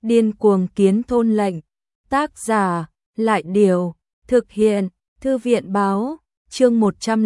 Điên cuồng kiến thôn lệnh. Tác giả, Lại Điều. Thực hiện, Thư viện Báo. Chương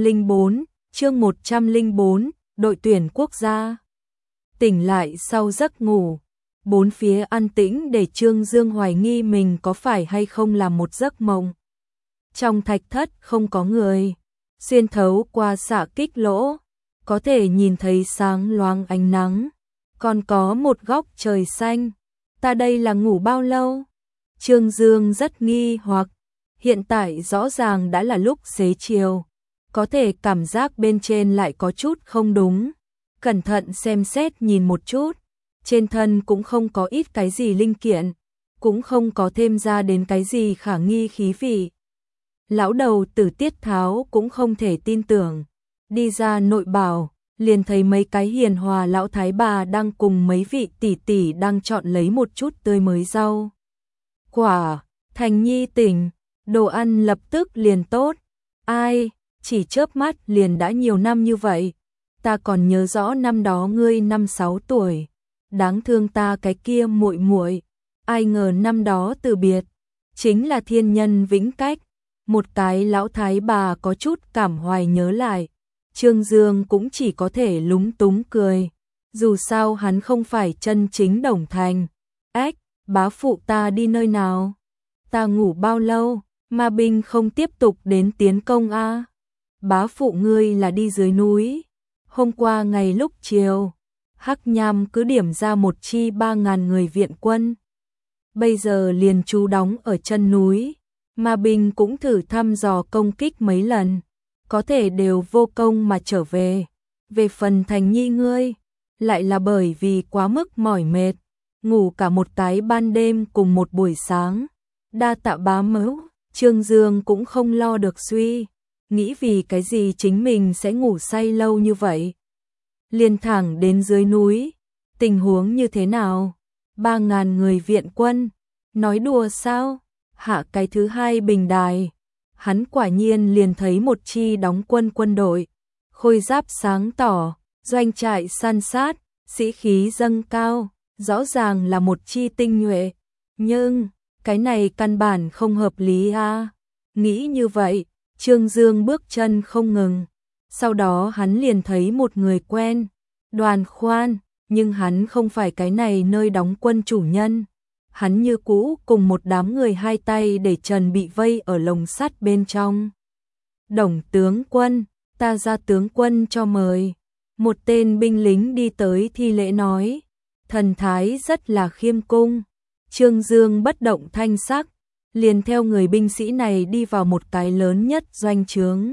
104, đội tuyển quốc gia. Tỉnh lại sau giấc ngủ, bốn phía an tĩnh để Trương Dương hoài nghi mình có phải hay không là một giấc mộng. Trong thạch thất không có người, xuyên thấu qua xạ kích lỗ, có thể nhìn thấy sáng loáng ánh nắng, còn có một góc trời xanh. Ta đây là ngủ bao lâu? Trương Dương rất nghi hoặc, hiện tại rõ ràng đã là lúc xế chiều, có thể cảm giác bên trên lại có chút không đúng. Cẩn thận xem xét nhìn một chút, trên thân cũng không có ít cái gì linh kiện, cũng không có thêm ra đến cái gì khả nghi khí vị. Lão đầu Tử Tiết Tháo cũng không thể tin tưởng, đi ra nội bảo, liền thấy mấy cái hiền hòa lão thái bà đang cùng mấy vị tỷ tỷ đang chọn lấy một chút tươi mới rau quả. Thành Nhi tỉnh, đồ ăn lập tức liền tốt. Ai, chỉ chớp mắt liền đã nhiều năm như vậy. Ta còn nhớ rõ năm đó ngươi 5-6 tuổi, đáng thương ta cái kia muội muội, ai ngờ năm đó từ biệt, chính là thiên nhân vĩnh cách. Một cái lão thái bà có chút cảm hoài nhớ lại, Trương Dương cũng chỉ có thể lúng túng cười, dù sao hắn không phải chân chính Đồng Thành. Ếch, bá phụ ta đi nơi nào? Ta ngủ bao lâu, mà binh không tiếp tục đến tiến công a? Bá phụ ngươi là đi dưới núi. Hôm qua ngày lúc chiều, Hắc Nham cứ điểm ra một chi 3.000 người viện quân. Bây giờ liền trú đóng ở chân núi, mà binh cũng thử thăm dò công kích mấy lần, có thể đều vô công mà trở về. Về phần Thành Nhi ngươi, lại là bởi vì quá mức mỏi mệt, ngủ cả một cái ban đêm cùng một buổi sáng. Đa tạ bá mẫu, Trương Dương cũng không lo được suy nghĩ vì cái gì chính mình sẽ ngủ say lâu như vậy. Liền thẳng đến dưới núi, tình huống như thế nào? 3.000 người viện quân, nói đùa sao? Hạ cái thứ hai bình đài, hắn quả nhiên liền thấy một chi đóng quân quân đội, khôi giáp sáng tỏ, doanh trại san sát, sĩ khí dâng cao, rõ ràng là một chi tinh nhuệ. Nhưng, cái này căn bản không hợp lý a. Nghĩ như vậy, Trương Dương bước chân không ngừng. Sau đó hắn liền thấy một người quen, Đoàn Khoan, nhưng hắn không phải cái này nơi đóng quân chủ nhân. Hắn như cũ cùng một đám người hai tay để trần bị vây ở lồng sắt bên trong. Đồng tướng quân, ta ra tướng quân cho mời. Một tên binh lính đi tới thi lễ nói, thần thái rất là khiêm cung. Trương Dương bất động thanh sắc, liền theo người binh sĩ này đi vào một cái lớn nhất doanh trướng.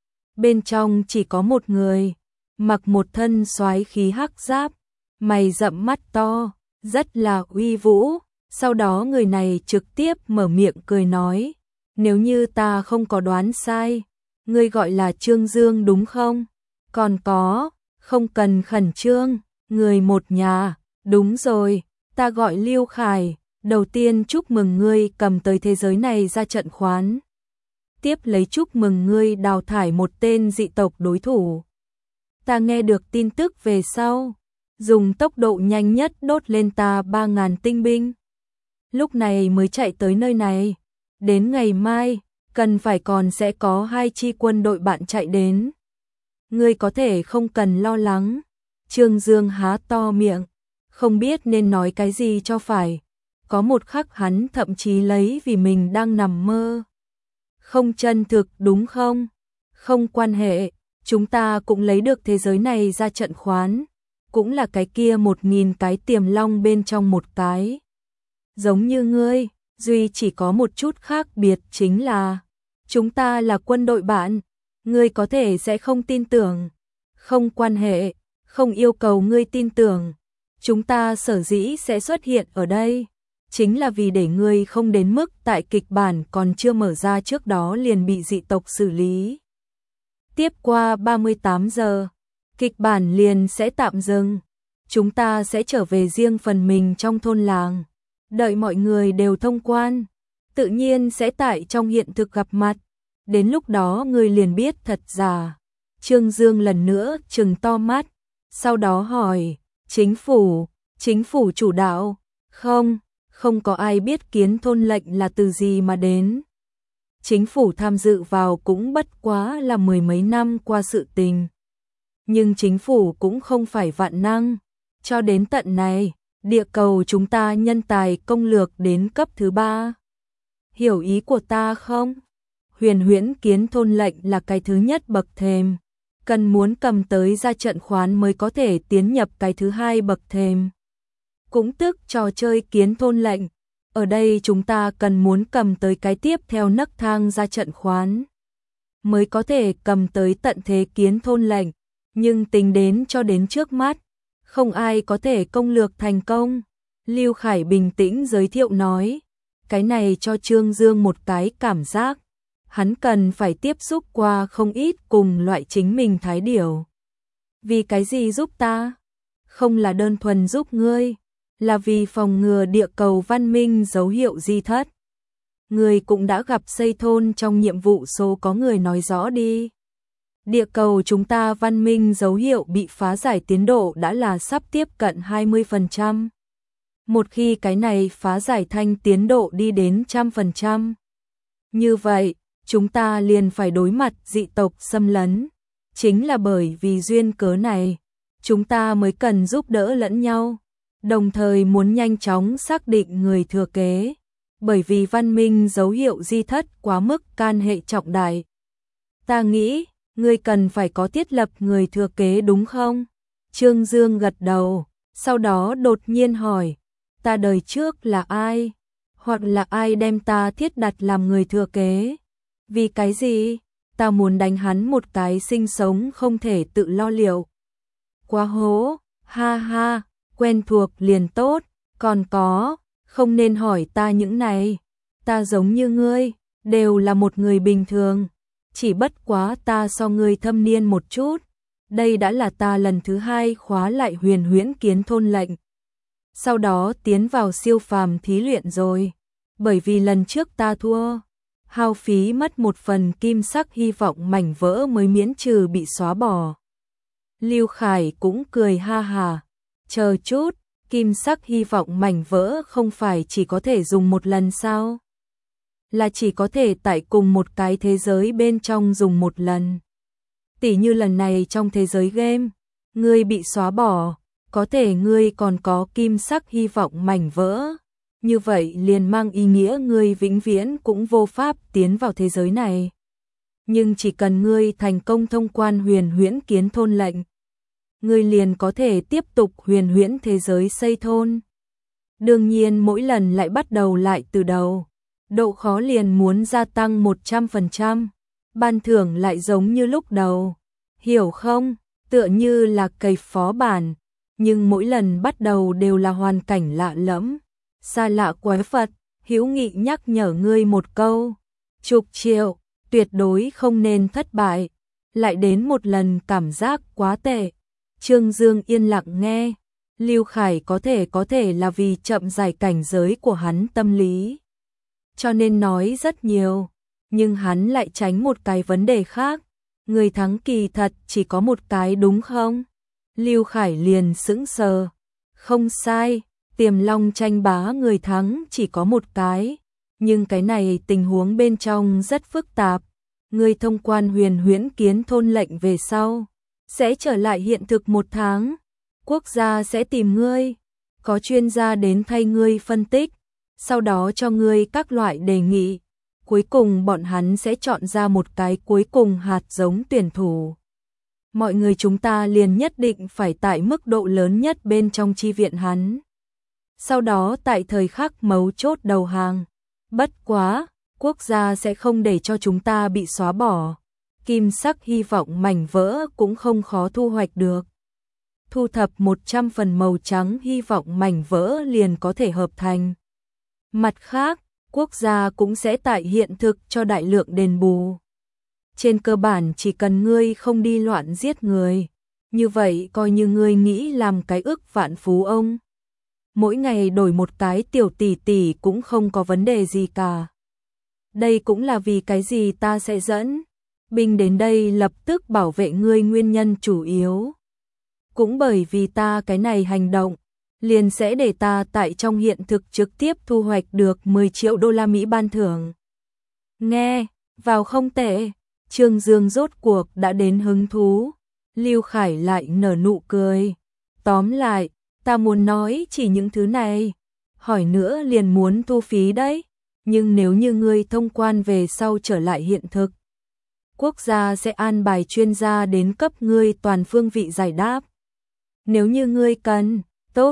Bên trong chỉ có một người, mặc một thân soái khí hắc giáp, mày rậm mắt to, rất là uy vũ. Sau đó người này trực tiếp mở miệng cười nói, nếu như ta không có đoán sai, ngươi gọi là Trương Dương đúng không? Còn có, không cần khẩn trương, người một nhà, đúng rồi, ta gọi Lưu Khải, đầu tiên chúc mừng ngươi cầm tới thế giới này ra trận khoán. Tiếp lấy chúc mừng ngươi đào thải một tên dị tộc đối thủ. Ta nghe được tin tức về sau, dùng tốc độ nhanh nhất đốt lên ta 3.000 tinh binh. Lúc này mới chạy tới nơi này, đến ngày mai, cần phải còn sẽ có 2 chi quân đội bạn chạy đến. Ngươi có thể không cần lo lắng. Trương Dương há to miệng, không biết nên nói cái gì cho phải. Có một khắc hắn thậm chí lấy vì mình đang nằm mơ. Không chân thực đúng không? Không quan hệ, chúng ta cũng lấy được thế giới này ra trận khoán. Cũng là cái kia 1.000 cái tiềm long bên trong một cái. Giống như ngươi, duy chỉ có một chút khác biệt chính là chúng ta là quân đội bạn, ngươi có thể sẽ không tin tưởng. Không quan hệ, không yêu cầu ngươi tin tưởng. Chúng ta sở dĩ sẽ xuất hiện ở đây, chính là vì để ngươi không đến mức tại kịch bản còn chưa mở ra trước đó liền bị dị tộc xử lý. Tiếp qua 38 giờ, kịch bản liền sẽ tạm dừng. Chúng ta sẽ trở về riêng phần mình trong thôn làng. Đợi mọi người đều thông quan, tự nhiên sẽ tại trong hiện thực gặp mặt. Đến lúc đó ngươi liền biết thật giả. Trương Dương lần nữa trừng to mắt, sau đó hỏi, chính phủ chủ đạo? Không có ai biết kiến thôn lệnh là từ gì mà đến. Chính phủ tham dự vào cũng bất quá là mười mấy năm qua sự tình. Nhưng chính phủ cũng không phải vạn năng. Cho đến tận này, địa cầu chúng ta nhân tài công lược đến cấp thứ 3. Hiểu ý của ta không? Huyền huyễn kiến thôn lệnh là cái thứ nhất bậc thềm. Cần muốn cầm tới ra trận khoán mới có thể tiến nhập cái thứ 2 bậc thềm. Cũng tức trò chơi kiến thôn lệnh. Ở đây chúng ta cần muốn cầm tới cái tiếp theo nấc thang ra trận khoán. Mới có thể cầm tới tận thế kiến thôn lệnh. Nhưng tính đến cho đến trước mắt, không ai có thể công lược thành công. Lưu Khải bình tĩnh giới thiệu nói. Cái này cho Trương Dương một cái cảm giác. Hắn cần phải tiếp xúc qua không ít cùng loại chính mình thái điểu. Vì cái gì giúp ta? Không là đơn thuần giúp ngươi, là vì phòng ngừa địa cầu văn minh dấu hiệu di thất. Ngươi cũng đã gặp xây thôn trong nhiệm vụ số có người nói rõ đi. Địa cầu chúng ta văn minh dấu hiệu bị phá giải tiến độ đã là sắp tiếp cận 20%. Một khi cái này phá giải thanh tiến độ đi đến 100%. Như vậy, chúng ta liền phải đối mặt dị tộc xâm lấn. Chính là bởi vì duyên cớ này, chúng ta mới cần giúp đỡ lẫn nhau, đồng thời muốn nhanh chóng xác định người thừa kế, bởi vì văn minh dấu hiệu di thất quá mức can hệ trọng đại. Ta nghĩ, ngươi cần phải có thiết lập người thừa kế đúng không? Trương Dương gật đầu, sau đó đột nhiên hỏi, ta đời trước là ai? Hoặc là ai đem ta thiết đặt làm người thừa kế? Vì cái gì? Ta muốn đánh hắn một cái sinh sống không thể tự lo liệu. Quá hố, ha ha, quen thuộc liền tốt, còn có, không nên hỏi ta những này. Ta giống như ngươi, đều là một người bình thường, chỉ bất quá ta so ngươi thâm niên một chút. Đây đã là ta lần thứ 2 khóa lại huyền huyễn kiến thôn lệnh. Sau đó tiến vào siêu phàm thí luyện rồi, bởi vì lần trước ta thua. Hao phí mất một phần kim sắc hy vọng mảnh vỡ mới miễn trừ bị xóa bỏ. Lưu Khải cũng cười ha hà. Chờ chút, kim sắc hy vọng mảnh vỡ không phải chỉ có thể dùng một lần sao? Là chỉ có thể tại cùng một cái thế giới bên trong dùng một lần. Tỉ như lần này trong thế giới game, ngươi bị xóa bỏ, có thể ngươi còn có kim sắc hy vọng mảnh vỡ. Như vậy liền mang ý nghĩa ngươi vĩnh viễn cũng vô pháp tiến vào thế giới này. Nhưng chỉ cần ngươi thành công thông quan huyền huyễn kiến thôn lệnh, ngươi liền có thể tiếp tục huyền huyễn thế giới xây thôn. Đương nhiên mỗi lần lại bắt đầu lại từ đầu, độ khó liền muốn gia tăng 100%, ban thưởng lại giống như lúc đầu. Hiểu không? Tựa như là cày phó bản, nhưng mỗi lần bắt đầu đều là hoàn cảnh lạ lẫm. Xa lạ quái Phật, hữu nghị nhắc nhở ngươi một câu. Chục triệu, tuyệt đối không nên thất bại. Lại đến một lần cảm giác quá tệ. Trương Dương yên lặng nghe. Lưu Khải có thể là vì chậm giải cảnh giới của hắn tâm lý, cho nên nói rất nhiều. Nhưng hắn lại tránh một cái vấn đề khác. Người thắng kỳ thật chỉ có một cái đúng không? Lưu Khải liền sững sờ. Không sai. Tiềm long tranh bá người thắng chỉ có một cái, nhưng cái này tình huống bên trong rất phức tạp. Người thông quan huyền huyễn kiến thôn lệnh về sau, sẽ trở lại hiện thực 1 tháng. Quốc gia sẽ tìm ngươi, có chuyên gia đến thay ngươi phân tích, sau đó cho ngươi các loại đề nghị. Cuối cùng bọn hắn sẽ chọn ra một cái cuối cùng hạt giống tuyển thủ. Mọi người chúng ta liền nhất định phải tại mức độ lớn nhất bên trong chi viện hắn. Sau đó tại thời khắc mấu chốt đầu hàng. Bất quá, quốc gia sẽ không để cho chúng ta bị xóa bỏ. Kim sắc hy vọng mảnh vỡ cũng không khó thu hoạch được. Thu thập 100 phần màu trắng hy vọng mảnh vỡ liền có thể hợp thành. Mặt khác, quốc gia cũng sẽ tại hiện thực cho đại lượng đền bù. Trên cơ bản chỉ cần ngươi không đi loạn giết người, như vậy coi như ngươi nghĩ làm cái ức vạn phú ông. Mỗi ngày đổi một cái tiểu tỷ tỷ cũng không có vấn đề gì cả. Đây cũng là vì cái gì ta sẽ dẫn binh đến đây lập tức bảo vệ ngươi nguyên nhân chủ yếu. Cũng bởi vì ta cái này hành động, liền sẽ để ta tại trong hiện thực trực tiếp thu hoạch được 10 triệu đô la Mỹ ban thưởng. Nghe, vào không tệ, Trương Dương rốt cuộc đã đến hứng thú. Lưu Khải lại nở nụ cười. Tóm lại, ta muốn nói chỉ những thứ này. Hỏi nữa liền muốn thu phí đấy. Nhưng nếu như ngươi thông quan về sau trở lại hiện thực, quốc gia sẽ an bài chuyên gia đến cấp ngươi toàn phương vị giải đáp. Nếu như ngươi cần, tốt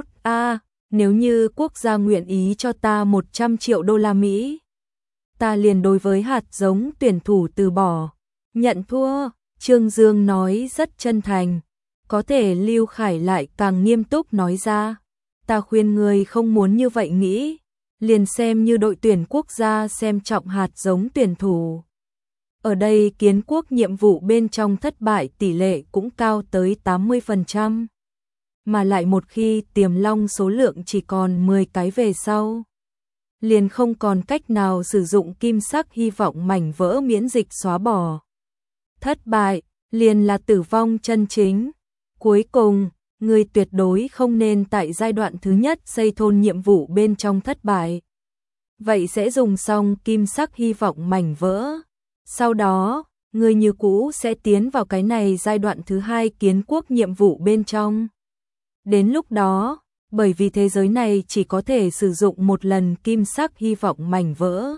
nếu như quốc gia nguyện ý cho ta 100 triệu đô la Mỹ, ta liền đối với hạt giống tuyển thủ từ bỏ, nhận thua. Trương Dương nói rất chân thành. Có thể Lưu Khải lại càng nghiêm túc nói ra, ta khuyên ngươi không muốn như vậy nghĩ, liền xem như đội tuyển quốc gia xem trọng hạt giống tuyển thủ. Ở đây kiến quốc nhiệm vụ bên trong thất bại tỷ lệ cũng cao tới 80%. Mà lại một khi tiềm long số lượng chỉ còn 10 cái về sau, liền không còn cách nào sử dụng kim sắc hy vọng mảnh vỡ miễn dịch xóa bỏ. Thất bại, liền là tử vong chân chính. Cuối cùng, người tuyệt đối không nên tại giai đoạn thứ nhất xây thôn nhiệm vụ bên trong thất bại. Vậy sẽ dùng xong kim sắc hy vọng mảnh vỡ. Sau đó, người như cũ sẽ tiến vào cái này giai đoạn thứ hai kiến quốc nhiệm vụ bên trong. Đến lúc đó, bởi vì thế giới này chỉ có thể sử dụng một lần kim sắc hy vọng mảnh vỡ.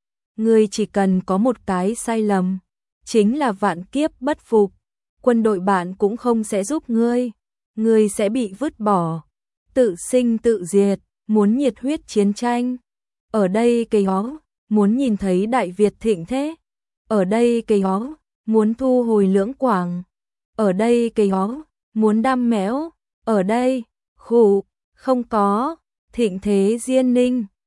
Ngươi chỉ cần có một cái sai lầm, chính là vạn kiếp bất phục. Quân đội bạn cũng không sẽ giúp ngươi sẽ bị vứt bỏ, tự sinh tự diệt. Muốn nhiệt huyết chiến tranh, ở đây cây ó, muốn nhìn thấy Đại Việt thịnh thế, ở đây cây ó, muốn thu hồi Lưỡng Quảng, ở đây cây ó, muốn đam méo, ở đây, không có, thịnh thế Diên Ninh.